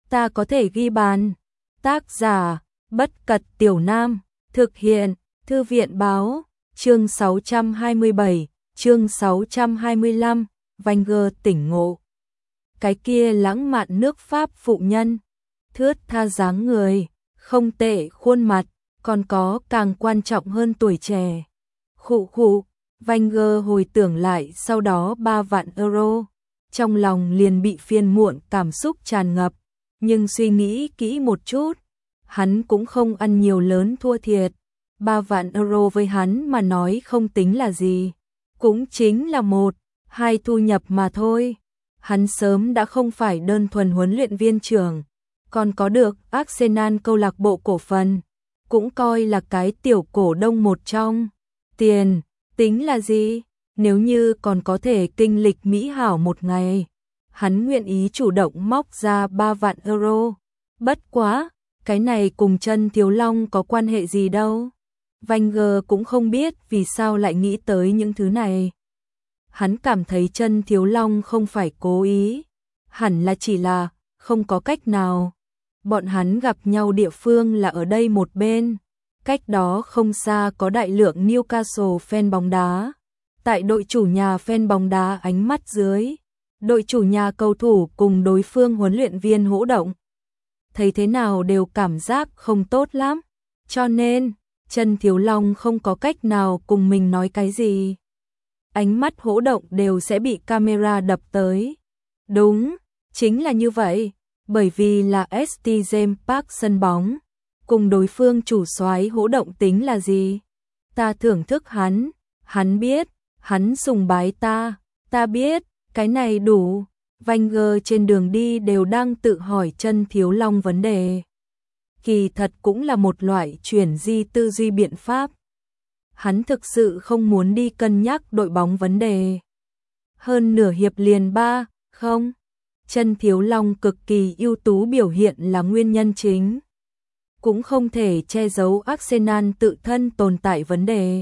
ta có thể ghi bàn. Tác giả, Bất Cật Tiểu Nam, thực hiện, Thư viện báo, chương 627, chương 625, Wenger tỉnh ngộ. Cái kia lãng mạn nước Pháp phụ nhân, thướt tha dáng người, không tệ khuôn mặt, còn có càng quan trọng hơn tuổi trẻ. Khụ khụ, Wenger hồi tưởng lại sau đó 3 vạn euro, trong lòng liền bị phiền muộn cảm xúc tràn ngập, nhưng suy nghĩ kỹ một chút, hắn cũng không ăn nhiều lớn thua thiệt. 3 vạn euro với hắn mà nói không tính là gì, cũng chính là 1-2 thu nhập mà thôi. Hắn sớm đã không phải đơn thuần huấn luyện viên trưởng, còn có được Arsenal câu lạc bộ cổ phần, cũng coi là cái tiểu cổ đông một trong. Tiền, tính là gì? Nếu như còn có thể kinh lịch mỹ hảo một ngày, hắn nguyện ý chủ động móc ra 3 vạn euro. Bất quá, cái này cùng Chân Thiếu Long có quan hệ gì đâu. Wenger cũng không biết vì sao lại nghĩ tới những thứ này. Hắn cảm thấy Chân Thiếu Long không phải cố ý, hẳn là chỉ là không có cách nào. Bọn hắn gặp nhau địa phương là ở đây một bên, cách đó không xa có đại lượng Newcastle fan bóng đá. Tại đội chủ nhà fan bóng đá ánh mắt dưới, đội chủ nhà cầu thủ cùng đối phương huấn luyện viên hỗ động. Thấy thế nào đều cảm giác không tốt lắm, cho nên Chân Thiếu Long không có cách nào cùng mình nói cái gì. Ánh mắt hỗ động đều sẽ bị camera đập tới. Đúng, chính là như vậy, bởi vì là St. James Park sân bóng, cùng đối phương chủ soái hỗ động tính là gì? Ta thưởng thức hắn biết, hắn sùng bái ta biết, cái này đủ. Wenger trên đường đi đều đang tự hỏi Chân Thiếu Long vấn đề. Kỳ thật cũng là một loại chuyển di tư duy biện pháp. Hắn thực sự không muốn đi cân nhắc đội bóng vấn đề. Hơn nửa hiệp liền 3-0, Chân Thiếu Long cực kỳ ưu tú biểu hiện là nguyên nhân chính. Cũng không thể che giấu Arsenal tự thân tồn tại vấn đề.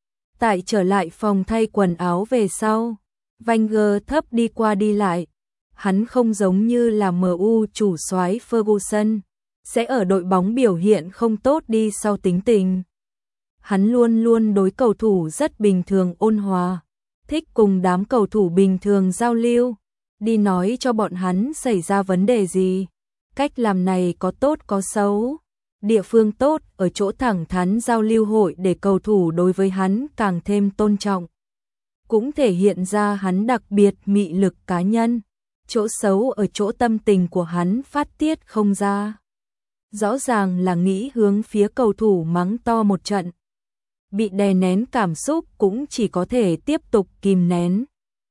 Tại trở lại phòng thay quần áo về sau, Wenger thấp đi qua đi lại. Hắn không giống như là MU chủ soái Ferguson, sẽ ở đội bóng biểu hiện không tốt đi sau tính tình. Hắn luôn luôn đối cầu thủ rất bình thường ôn hòa, thích cùng đám cầu thủ bình thường giao lưu, đi nói cho bọn hắn xảy ra vấn đề gì. Cách làm này có tốt có xấu. Địa phương tốt ở chỗ thẳng thắn giao lưu hội để cầu thủ đối với hắn càng thêm tôn trọng. Cũng thể hiện ra hắn đặc biệt mị lực cá nhân. Chỗ xấu ở chỗ tâm tình của hắn phát tiết không ra. Rõ ràng là nghĩ hướng phía cầu thủ mắng to một trận. Bị đè nén cảm xúc cũng chỉ có thể tiếp tục kìm nén.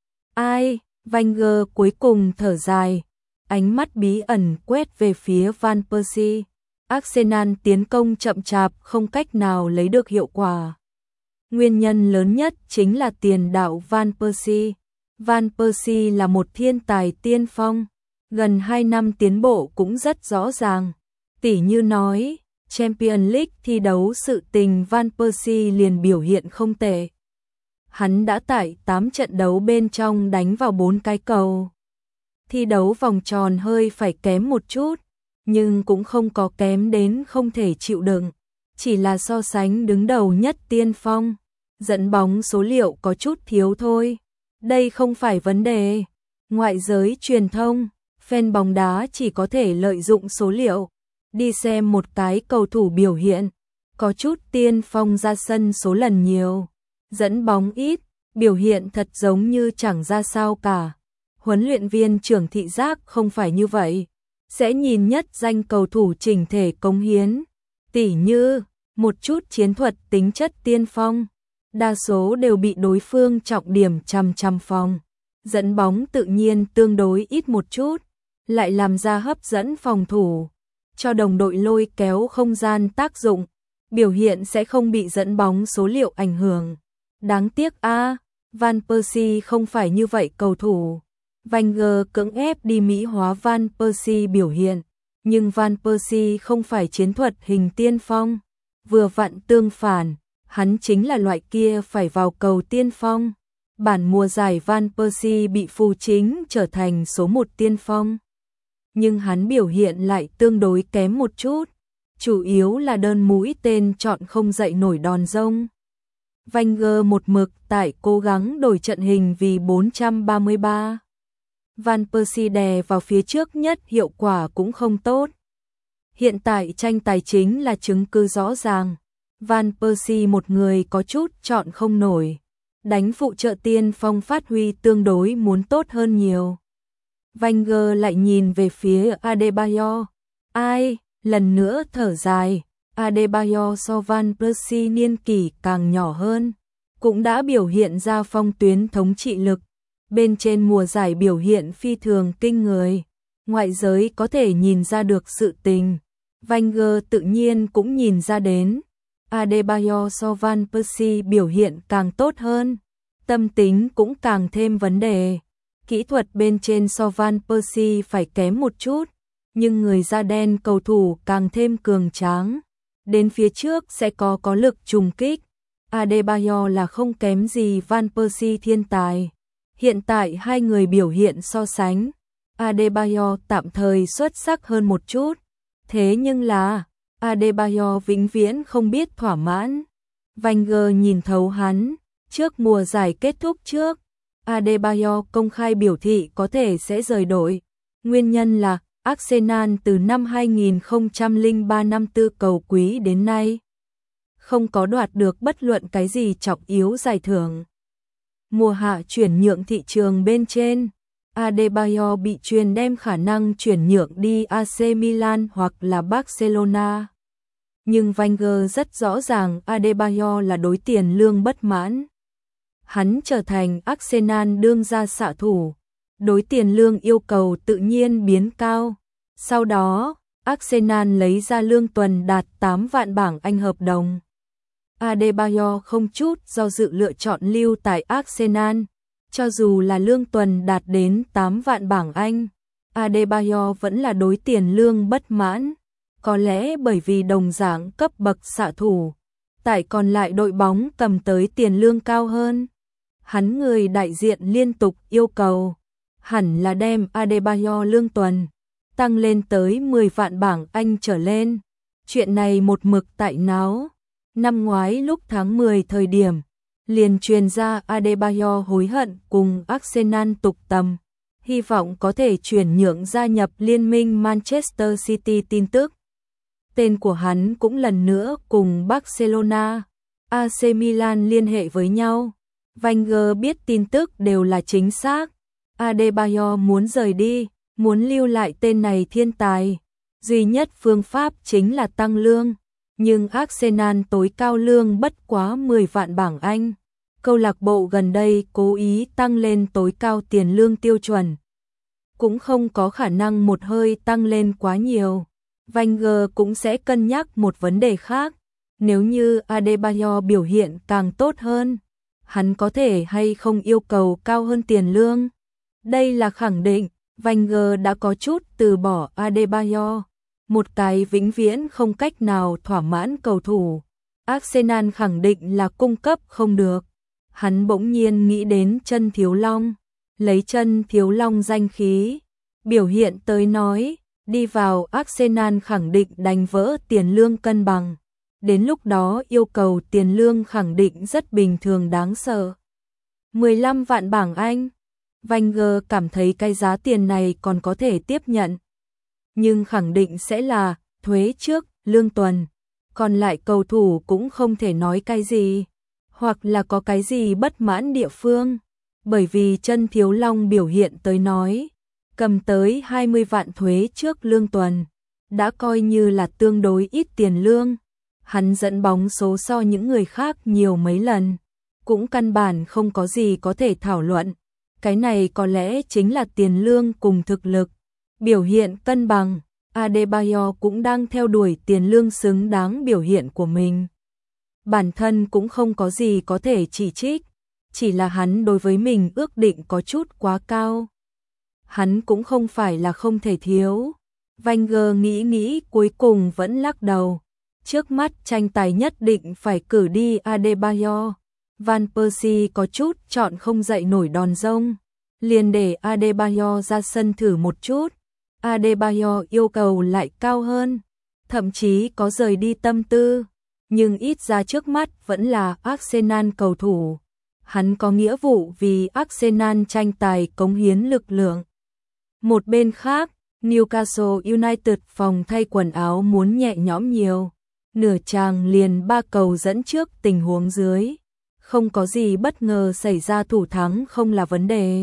Ai, Wenger cuối cùng thở dài, ánh mắt bí ẩn quét về phía Van Persie. Arsenal tiến công chậm chạp không cách nào lấy được hiệu quả. Nguyên nhân lớn nhất chính là tiền đạo Van Persie. Van Persie là một thiên tài tiên phong, gần 2 năm tiến bộ cũng rất rõ ràng. Tỉ như nói, Champions League thi đấu sự tình Van Persie liền biểu hiện không tệ. Hắn đã tại 8 trận đấu bên trong đánh vào 4 cái cầu. Thi đấu vòng tròn hơi phải kém một chút, nhưng cũng không có kém đến không thể chịu đựng. Chỉ là so sánh đứng đầu nhất tiên phong, dẫn bóng số liệu có chút thiếu thôi. Đây không phải vấn đề. Ngoại giới truyền thông, fan bóng đá chỉ có thể lợi dụng số liệu. Đi xem một cái cầu thủ biểu hiện, có chút tiên phong ra sân số lần nhiều, dẫn bóng ít, biểu hiện thật giống như chẳng ra sao cả. Huấn luyện viên trưởng thị giác không phải như vậy, sẽ nhìn nhất danh cầu thủ chỉnh thể cống hiến, tỉ như một chút chiến thuật tính chất tiên phong, đa số đều bị đối phương trọng điểm chằm phòng, dẫn bóng tự nhiên tương đối ít một chút, lại làm ra hấp dẫn phòng thủ, cho đồng đội lôi kéo không gian tác dụng, biểu hiện sẽ không bị dẫn bóng số liệu ảnh hưởng. Đáng tiếc Van Persie không phải như vậy cầu thủ. Wenger cưỡng ép đi mỹ hóa Van Persie biểu hiện, nhưng Van Persie không phải chiến thuật hình tiên phong, vừa vặn tương phản, hắn chính là loại kia phải vào cầu tiên phong. Bản mùa giải Van Persie bị phù chính trở thành số 1 tiên phong. nhưng hắn biểu hiện lại tương đối kém một chút, chủ yếu là đơn mũi tên chọn không dậy nổi đòn rông. Wenger một mực tại cố gắng đổi trận hình vì 433. Van Persie đè vào phía trước nhất hiệu quả cũng không tốt. Hiện tại tranh tài chính là chứng cứ rõ ràng. Van Persie một người có chút chọn không nổi. Đánh phụ trợ tiên phong phát huy tương đối muốn tốt hơn nhiều. Wenger lại nhìn về phía Adebayor. Ai, lần nữa thở dài. Adebayor so Van Persie niên kỷ càng nhỏ hơn, cũng đã biểu hiện ra phong tuyến thống trị lực. Bên trên mùa giải biểu hiện phi thường kinh người. Ngoại giới có thể nhìn ra được sự tình. Wenger tự nhiên cũng nhìn ra đến. Adebayor so Van Persie biểu hiện càng tốt hơn. Tâm tính cũng càng thêm vấn đề. Kỹ thuật bên trên so Van Persie phải kém một chút. Nhưng người da đen cầu thủ càng thêm cường tráng. Đến phía trước sẽ có lực trùng kích. Adebayor là không kém gì Van Persie thiên tài. Hiện tại hai người biểu hiện so sánh. Adebayor tạm thời xuất sắc hơn một chút. Thế nhưng là Adebayor vĩnh viễn không biết thỏa mãn. Wenger nhìn thấu hắn. Trước mùa giải kết thúc trước, Adebayor công khai biểu thị có thể sẽ rời đội. Nguyên nhân là Arsenal từ năm 2003 năm tư cầu quý đến nay không có đoạt được bất luận cái gì trọng yếu giải thưởng. Mùa hạ chuyển nhượng thị trường bên trên, Adebayor bị truyền đem khả năng chuyển nhượng đi AC Milan hoặc là Barcelona. Nhưng Wenger rất rõ ràng Adebayor là đối tiền lương bất mãn. Hắn trở thành Arsenal đương gia xạ thủ, đối tiền lương yêu cầu tự nhiên biến cao. Sau đó, Arsenal lấy ra lương tuần đạt 8 vạn bảng Anh hợp đồng. Adebayor không chút do dự lựa chọn lưu tại Arsenal, cho dù là lương tuần đạt đến 8 vạn bảng Anh. Adebayor vẫn là đối tiền lương bất mãn, có lẽ bởi vì đồng dạng cấp bậc xạ thủ, tại còn lại đội bóng cầm tới tiền lương cao hơn. Hắn người đại diện liên tục yêu cầu, hẳn là đem Adebayor lương tuần tăng lên tới 10 vạn bảng Anh trở lên. Chuyện này một mực tại náo. Năm ngoái lúc tháng 10 thời điểm, liền truyền ra Adebayor hối hận cùng Arsenal tục tầm, hy vọng có thể chuyển nhượng gia nhập liên minh Manchester City tin tức. Tên của hắn cũng lần nữa cùng Barcelona, AC Milan liên hệ với nhau. Wenger biết tin tức đều là chính xác. Adebayor muốn rời đi, muốn lưu lại tên này thiên tài. Duy nhất phương pháp chính là tăng lương. Nhưng Arsenal tối cao lương bất quá 10 vạn bảng Anh. Câu lạc bộ gần đây cố ý tăng lên tối cao tiền lương tiêu chuẩn. Cũng không có khả năng một hơi tăng lên quá nhiều. Wenger cũng sẽ cân nhắc một vấn đề khác. Nếu như Adebayor biểu hiện càng tốt hơn, hắn có thể hay không yêu cầu cao hơn tiền lương. Đây là khẳng định, Wenger đã có chút từ bỏ Adebayor. Một cái vĩnh viễn không cách nào thỏa mãn cầu thủ. Arsenal khẳng định là cung cấp không được. Hắn bỗng nhiên nghĩ đến Chân Thiếu Long. Lấy Chân Thiếu Long danh khí, biểu hiện tới nói, đi vào Arsenal khẳng định đánh vỡ tiền lương cân bằng. Đến lúc đó yêu cầu tiền lương khẳng định rất bình thường đáng sợ. 15 vạn bảng Anh. Wenger cảm thấy cái giá tiền này còn có thể tiếp nhận. Nhưng khẳng định sẽ là thuế trước, lương tuần. Còn lại cầu thủ cũng không thể nói cái gì. Hoặc là có cái gì bất mãn địa phương. Bởi vì Chân Thiếu Long biểu hiện tới nói, cầm tới 20 vạn thuế trước lương tuần, đã coi như là tương đối ít tiền lương. Hắn dẫn bóng số so những người khác nhiều mấy lần, cũng căn bản không có gì có thể thảo luận. Cái này có lẽ chính là tiền lương cùng thực lực. Biểu hiện cân bằng, Adebayor cũng đang theo đuổi tiền lương xứng đáng biểu hiện của mình. Bản thân cũng không có gì có thể chỉ trích, chỉ là hắn đối với mình ước định có chút quá cao. Hắn cũng không phải là không thể thiếu. Wenger nghĩ cuối cùng vẫn lắc đầu. Trước mắt tranh tài nhất định phải cử đi Adebayor. Van Persie có chút chọn không dậy nổi đòn rông, liền để Adebayor ra sân thử một chút. Adebayor yêu cầu lại cao hơn, thậm chí có rời đi tâm tư, nhưng ít ra trước mắt vẫn là Arsenal cầu thủ. Hắn có nghĩa vụ vì Arsenal tranh tài cống hiến lực lượng. Một bên khác, Newcastle United phòng thay quần áo muốn nhẹ nhõm nhiều. Nửa chàng liền 3 cầu dẫn trước tình huống dưới. Không có gì bất ngờ xảy ra, thủ thắng không là vấn đề.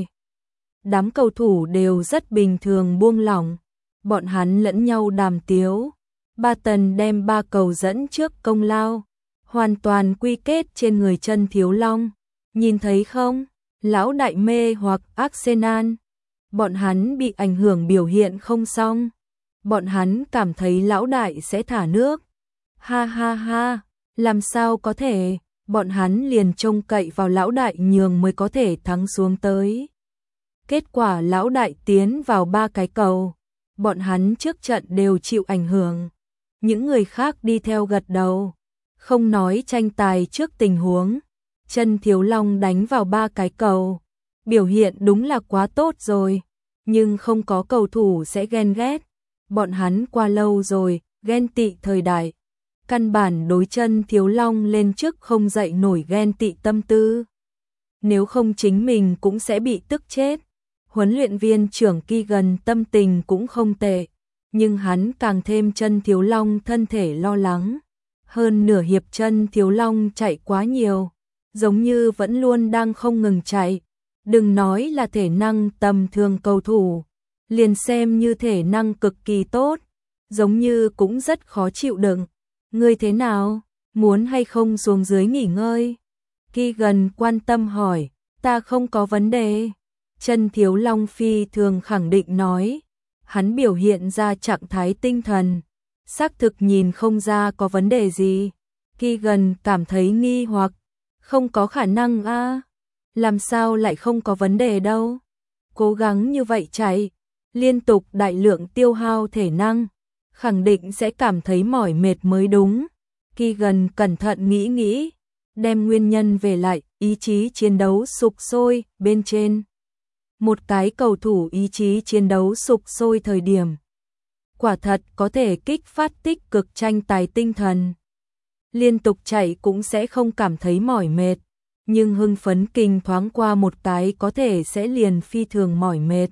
Đám cầu thủ đều rất bình thường buông lỏng. Bọn hắn lẫn nhau đàm tiếu. Barton đem 3 cầu dẫn trước công lao, hoàn toàn quy kết trên người Chân Thiếu Long. Nhìn thấy không, lão đại mê hoặc Arsenal. Bọn hắn bị ảnh hưởng biểu hiện không xong. Bọn hắn cảm thấy lão đại sẽ thả nước. Ha ha ha, làm sao có thể, bọn hắn liền trông cậy vào lão đại nhường mới có thể thắng xuống tới. Kết quả lão đại tiến vào 3 cái cầu. Bọn hắn trước trận đều chịu ảnh hưởng. Những người khác đi theo gật đầu. Không nói tranh tài trước tình huống. Chân Thiếu Long đánh vào 3 cái cầu. Biểu hiện đúng là quá tốt rồi. Nhưng không có cầu thủ sẽ ghen ghét. Bọn hắn qua lâu rồi, ghen tị thời đại. Căn bản đối Chân Thiếu Long lên trước không dậy nổi ghen tị tâm tư. Nếu không chính mình cũng sẽ bị tức chết. Huấn luyện viên trưởng Keegan tâm tình cũng không tệ. Nhưng hắn càng thêm Chân Thiếu Long thân thể lo lắng. Hơn nửa hiệp Chân Thiếu Long chạy quá nhiều. Giống như vẫn luôn đang không ngừng chạy. Đừng nói là thể năng tầm thường cầu thủ. Liền xem như thể năng cực kỳ tốt. Giống như cũng rất khó chịu đựng. Ngươi thế nào? Muốn hay không xuống dưới nghỉ ngơi? Keegan quan tâm hỏi. Ta không có vấn đề. Chân Thiếu Long phi thường khẳng định nói. Hắn biểu hiện ra trạng thái tinh thần. Xác thực nhìn không ra có vấn đề gì. Keegan cảm thấy nghi hoặc. Không có khả năng a, làm sao lại không có vấn đề đâu. Cố gắng như vậy chạy, liên tục đại lượng tiêu hao thể năng, khẳng định sẽ cảm thấy mỏi mệt mới đúng. Keegan cẩn thận nghĩ, đem nguyên nhân về lại, ý chí chiến đấu sục sôi bên trên. Một cái cầu thủ ý chí chiến đấu sục sôi thời điểm. Quả thật có thể kích phát tích cực tranh tài tinh thần. Liên tục chạy cũng sẽ không cảm thấy mỏi mệt, nhưng hưng phấn kinh thoáng qua một cái có thể sẽ liền phi thường mỏi mệt.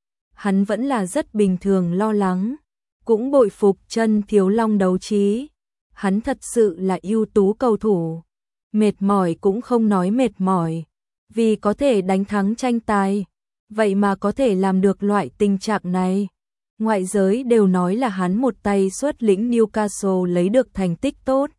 Hắn vẫn là rất bình thường lo lắng, cũng bội phục Chân Thiếu Long đấu trí. Hắn thật sự là ưu tú cầu thủ. Mệt mỏi cũng không nói mệt mỏi, vì có thể đánh thắng tranh tài, vậy mà có thể làm được loại tình trạng này. Ngoại giới đều nói là hắn một tay xuất lĩnh Newcastle lấy được thành tích tốt.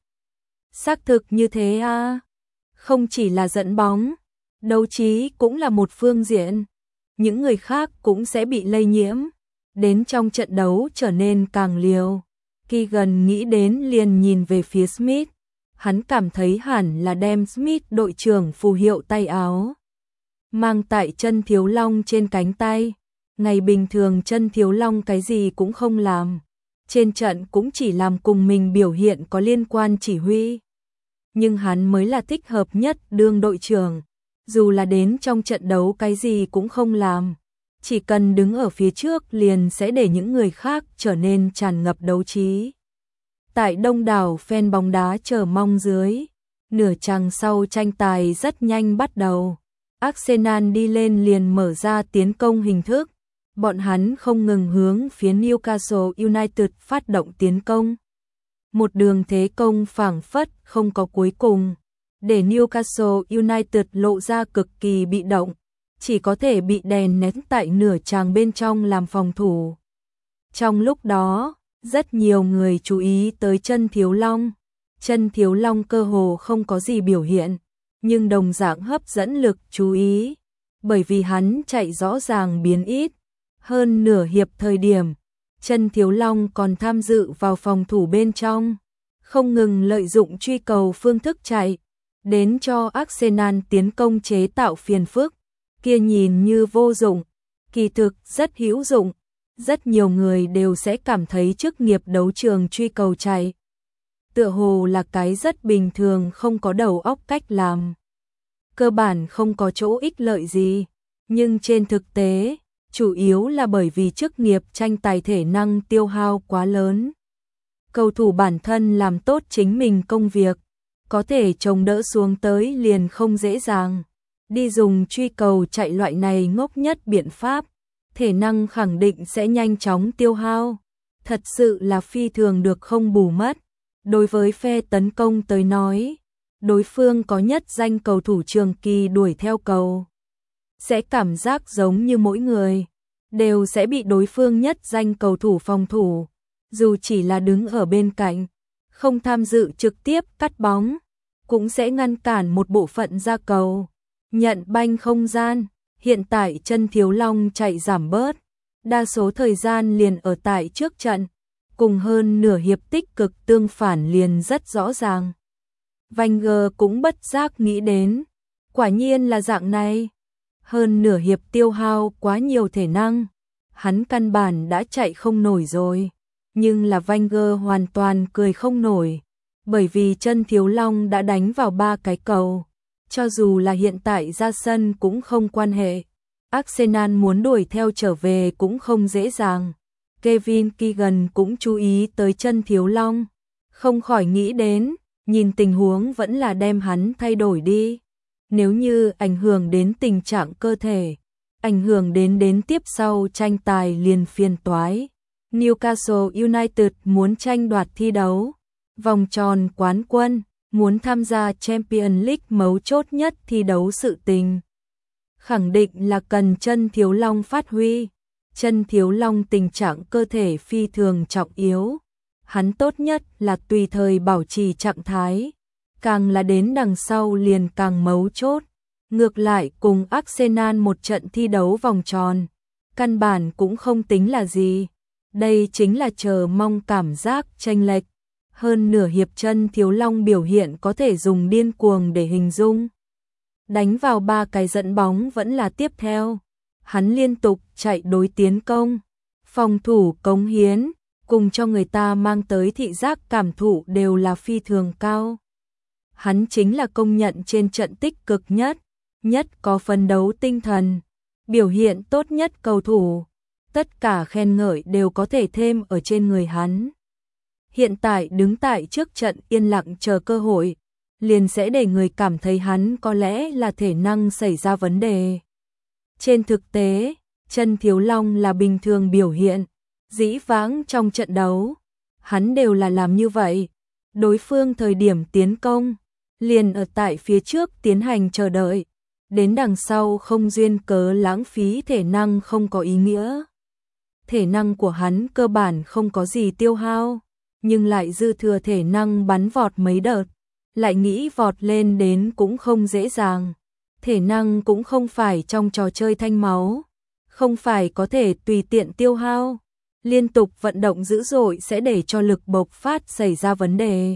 Xác thực như thế à? Không chỉ là dẫn bóng, đấu trí cũng là một phương diện. Những người khác cũng sẽ bị lây nhiễm, đến trong trận đấu trở nên càng liều. Keegan nghĩ đến liền nhìn về phía Smith. Hắn cảm thấy hẳn là đem Smith đội trưởng phù hiệu tay áo mang tại Chân Thiếu Long trên cánh tay. Ngày bình thường Chân Thiếu Long cái gì cũng không làm. Trên trận cũng chỉ làm cùng mình biểu hiện có liên quan chỉ huy. Nhưng hắn mới là thích hợp nhất đương đội trưởng. Dù là đến trong trận đấu cái gì cũng không làm. Chỉ cần đứng ở phía trước liền sẽ để những người khác trở nên tràn ngập đấu trí. Tại đông đảo fan bóng đá chờ mong dưới, nửa chặng sau tranh tài rất nhanh bắt đầu. Arsenal đi lên liền mở ra tiến công hình thức. Bọn hắn không ngừng hướng phía Newcastle United phát động tiến công. Một đường thế công phảng phất không có cuối cùng, để Newcastle United lộ ra cực kỳ bị động, chỉ có thể bị đè nén tại nửa chàng bên trong làm phòng thủ. Trong lúc đó, rất nhiều người chú ý tới Chân Thiếu Long. Chân Thiếu Long cơ hồ không có gì biểu hiện, nhưng đồng dạng hấp dẫn lực chú ý, bởi vì hắn chạy rõ ràng biến ít. Hơn nửa hiệp thời điểm, Chân Thiếu Long còn tham dự vào phòng thủ bên trong, không ngừng lợi dụng truy cầu phương thức chạy, đến cho Arsenal tiến công chế tạo phiền phức. Kia nhìn như vô dụng, kỳ thực rất hữu dụng. Rất nhiều người đều sẽ cảm thấy chức nghiệp đấu trường truy cầu chạy tựa hồ là cái rất bình thường, không có đầu óc cách làm. Cơ bản không có chỗ ích lợi gì, nhưng trên thực tế, chủ yếu là bởi vì chức nghiệp tranh tài thể năng tiêu hao quá lớn. Cầu thủ bản thân làm tốt chính mình công việc, có thể chống đỡ xuống tới liền không dễ dàng. Đi dùng truy cầu chạy loại này ngốc nhất biện pháp, thể năng khẳng định sẽ nhanh chóng tiêu hao. Thật sự là phi thường được không bù mất. Đối với phe tấn công tới nói, đối phương có nhất danh cầu thủ trường kỳ đuổi theo cầu, sẽ cảm giác giống như mỗi người đều sẽ bị đối phương nhất danh cầu thủ phòng thủ, dù chỉ là đứng ở bên cạnh, không tham dự trực tiếp cắt bóng, cũng sẽ ngăn cản một bộ phận ra cầu, nhận banh không gian. Hiện tại Chân Thiếu Long chạy giảm bớt, đa số thời gian liền ở tại trước trận, cùng hơn nửa hiệp tích cực tương phản liền rất rõ ràng. Wenger cũng bất giác nghĩ đến, quả nhiên là dạng này. Hơn nửa hiệp tiêu hao quá nhiều thể năng, hắn căn bản đã chạy không nổi rồi. Nhưng là Wenger hoàn toàn cười không nổi, bởi vì Chân Thiếu Long đã đánh vào 3 cái cầu. Cho dù là hiện tại ra sân cũng không quan hệ. Arsenal muốn đuổi theo trở về cũng không dễ dàng. Kevin Keegan cũng chú ý tới Chân Thiếu Long, không khỏi nghĩ đến, nhìn tình huống vẫn là đem hắn thay đổi đi. Nếu như ảnh hưởng đến tình trạng cơ thể, ảnh hưởng đến tiếp sau tranh tài liền phiền toái. Newcastle United muốn tranh đoạt thi đấu vòng tròn quán quân, muốn tham gia Champions League mấu chốt nhất thi đấu sự tình. Khẳng định là cần Chân Thiếu Long phát huy. Chân Thiếu Long tình trạng cơ thể phi thường trọng yếu. Hắn tốt nhất là tùy thời bảo trì trạng thái. Càng là đến đằng sau liền càng mấu chốt. Ngược lại cùng Arsenal một trận thi đấu vòng tròn, căn bản cũng không tính là gì. Đây chính là chờ mong cảm giác chênh lệch. Hơn nửa hiệp Chân Thiếu Long biểu hiện có thể dùng điên cuồng để hình dung. Đánh vào 3 cái dẫn bóng vẫn là tiếp theo. Hắn liên tục chạy đối tiến công, phòng thủ cống hiến, cùng cho người ta mang tới thị giác cảm thụ đều là phi thường cao. Hắn chính là công nhận trên trận tích cực nhất có phấn đấu tinh thần, biểu hiện tốt nhất cầu thủ. Tất cả khen ngợi đều có thể thêm ở trên người hắn. Hiện tại đứng tại trước trận yên lặng chờ cơ hội, liền sẽ để người cảm thấy hắn có lẽ là thể năng xảy ra vấn đề. Trên thực tế, Chân Thiếu Long là bình thường biểu hiện, dĩ vãng trong trận đấu, hắn đều là làm như vậy. Đối phương thời điểm tiến công, liền ở tại phía trước tiến hành chờ đợi, đến đằng sau không duyên cớ lãng phí thể năng không có ý nghĩa. Thể năng của hắn cơ bản không có gì tiêu hao, nhưng lại dư thừa thể năng bắn vọt mấy đợt, lại nghĩ vọt lên đến cũng không dễ dàng. Thể năng cũng không phải trong trò chơi thanh máu, không phải có thể tùy tiện tiêu hao. Liên tục vận động dữ dội sẽ để cho lực bộc phát xảy ra vấn đề.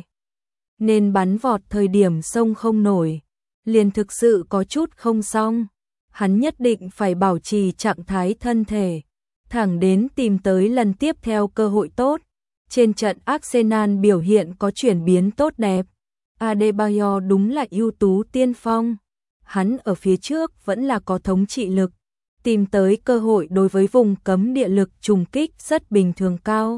Nên bắn vọt thời điểm xông không nổi, liền thực sự có chút không xong. Hắn nhất định phải bảo trì trạng thái thân thể, thẳng đến tìm tới lần tiếp theo cơ hội tốt. Trên trận Arsenal biểu hiện có chuyển biến tốt đẹp. Adebayor đúng là ưu tú tiên phong. Hắn ở phía trước vẫn là có thống trị lực, tìm tới cơ hội đối với vùng cấm địa lực trùng kích rất bình thường cao.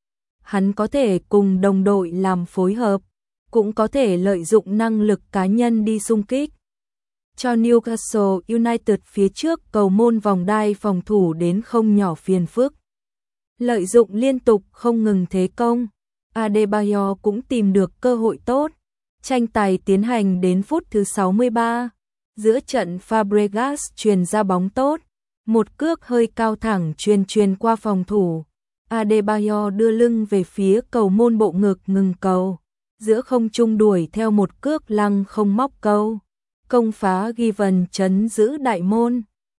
Hắn có thể cùng đồng đội làm phối hợp, cũng có thể lợi dụng năng lực cá nhân đi xung kích. Cho Newcastle United phía trước cầu môn vòng đai phòng thủ đến không nhỏ phiền phức. Lợi dụng liên tục không ngừng thế công, Adebayor cũng tìm được cơ hội tốt. Tranh tài tiến hành đến phút thứ 63. Giữa trận Fabregas truyền ra bóng tốt, một cước hơi cao thẳng truyền qua phòng thủ. Adebayor đưa lưng về phía cầu môn bộ ngực ngừng cầu, giữa không trung đuổi theo một cước lăng không móc câu. Công phá Given chấn giữ đại môn.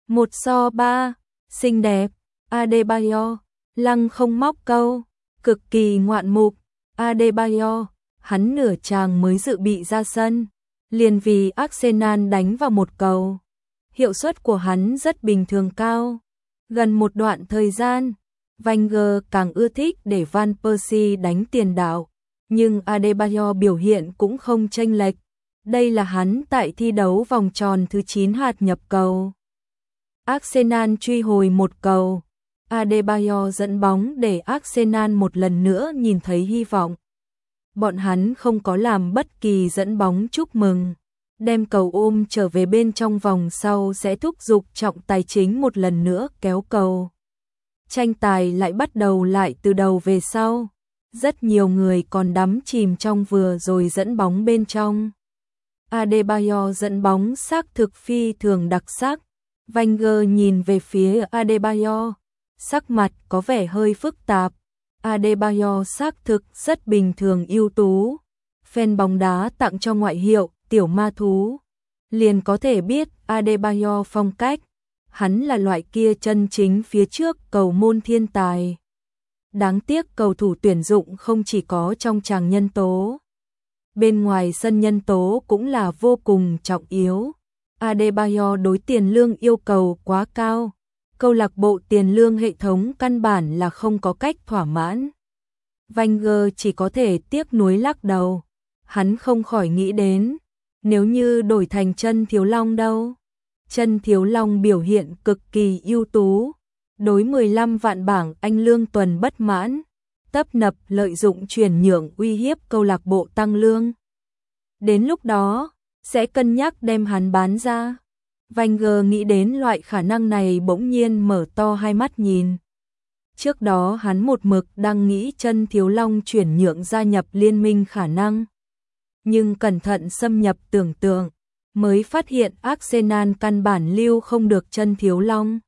1-3, xinh đẹp. Adebayor, lăng không móc câu, cực kỳ ngoạn mục. Adebayor, hắn nửa chàng mới dự bị ra sân, liền vì Arsenal đánh vào một cầu. Hiệu suất của hắn rất bình thường cao. Gần một đoạn thời gian, Wenger càng ưa thích để Van Persie đánh tiền đạo, nhưng Adebayor biểu hiện cũng không chênh lệch. Đây là hắn tại thi đấu vòng tròn thứ 9 hạt nhập cầu. Arsenal truy hồi một cầu. Adebayor dẫn bóng để Arsenal một lần nữa nhìn thấy hy vọng. Bọn hắn không có làm bất kỳ dẫn bóng chúc mừng. Đem cầu ôm trở về bên trong vòng sau sẽ thúc giục trọng tài chính một lần nữa kéo cầu. Tranh tài lại bắt đầu lại từ đầu về sau. Rất nhiều người còn đắm chìm trong vừa rồi dẫn bóng bên trong. Adebayor dẫn bóng xác thực phi thường đặc sắc. Wenger nhìn về phía Adebayor, sắc mặt có vẻ hơi phức tạp. Adebayor xác thực rất bình thường ưu tú. Fan bóng đá tặng cho ngoại hiệu tiểu ma thú, liền có thể biết Adebayor phong cách. Hắn là loại kia chân chính phía trước cầu môn thiên tài. Đáng tiếc cầu thủ tuyển dụng không chỉ có trong tràng nhân tố. Bên ngoài sân nhân tố cũng là vô cùng trọng yếu. Adebayor đối tiền lương yêu cầu quá cao. Câu lạc bộ tiền lương hệ thống căn bản là không có cách thỏa mãn. Wenger chỉ có thể tiếc nuối lắc đầu. Hắn không khỏi nghĩ đến, nếu như đổi thành Chân Thiếu Long đâu? Chân Thiếu Long biểu hiện cực kỳ ưu tú. Đối 15 vạn bảng Anh lương tuần bất mãn, tấp nập lợi dụng chuyển nhượng uy hiếp câu lạc bộ tăng lương. Đến lúc đó, sẽ cân nhắc đem hắn bán ra. Wenger nghĩ đến loại khả năng này bỗng nhiên mở to hai mắt nhìn. Trước đó hắn một mực đang nghĩ Chân Thiếu Long chuyển nhượng gia nhập liên minh khả năng. Nhưng cẩn thận xâm nhập tưởng tượng, mới phát hiện Arsenal căn bản lưu không được Chân Thiếu Long.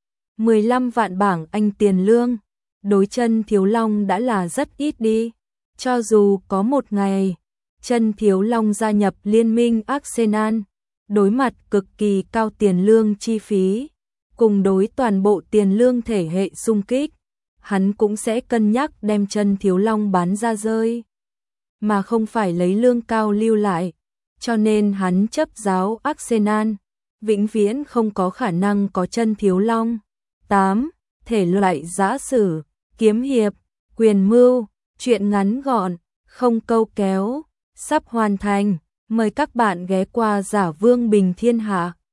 15 vạn bảng Anh tiền lương, đối Chân Thiếu Long đã là rất ít đi. Cho dù có một ngày, Chân Thiếu Long gia nhập liên minh Arsenal, đối mặt cực kỳ cao tiền lương chi phí, cùng đối toàn bộ tiền lương thể hệ xung kích, hắn cũng sẽ cân nhắc đem Chân Thiếu Long bán ra rơi, mà không phải lấy lương cao lưu lại. Cho nên hắn chấp giáo Arsenal, vĩnh viễn không có khả năng có Chân Thiếu Long. 8. Thể loại giã sử, kiếm hiệp, quyền mưu, truyện ngắn gọn, không câu kéo, sắp hoàn thành. Mời các bạn ghé qua Giả Vương Bình Thiên Hạ.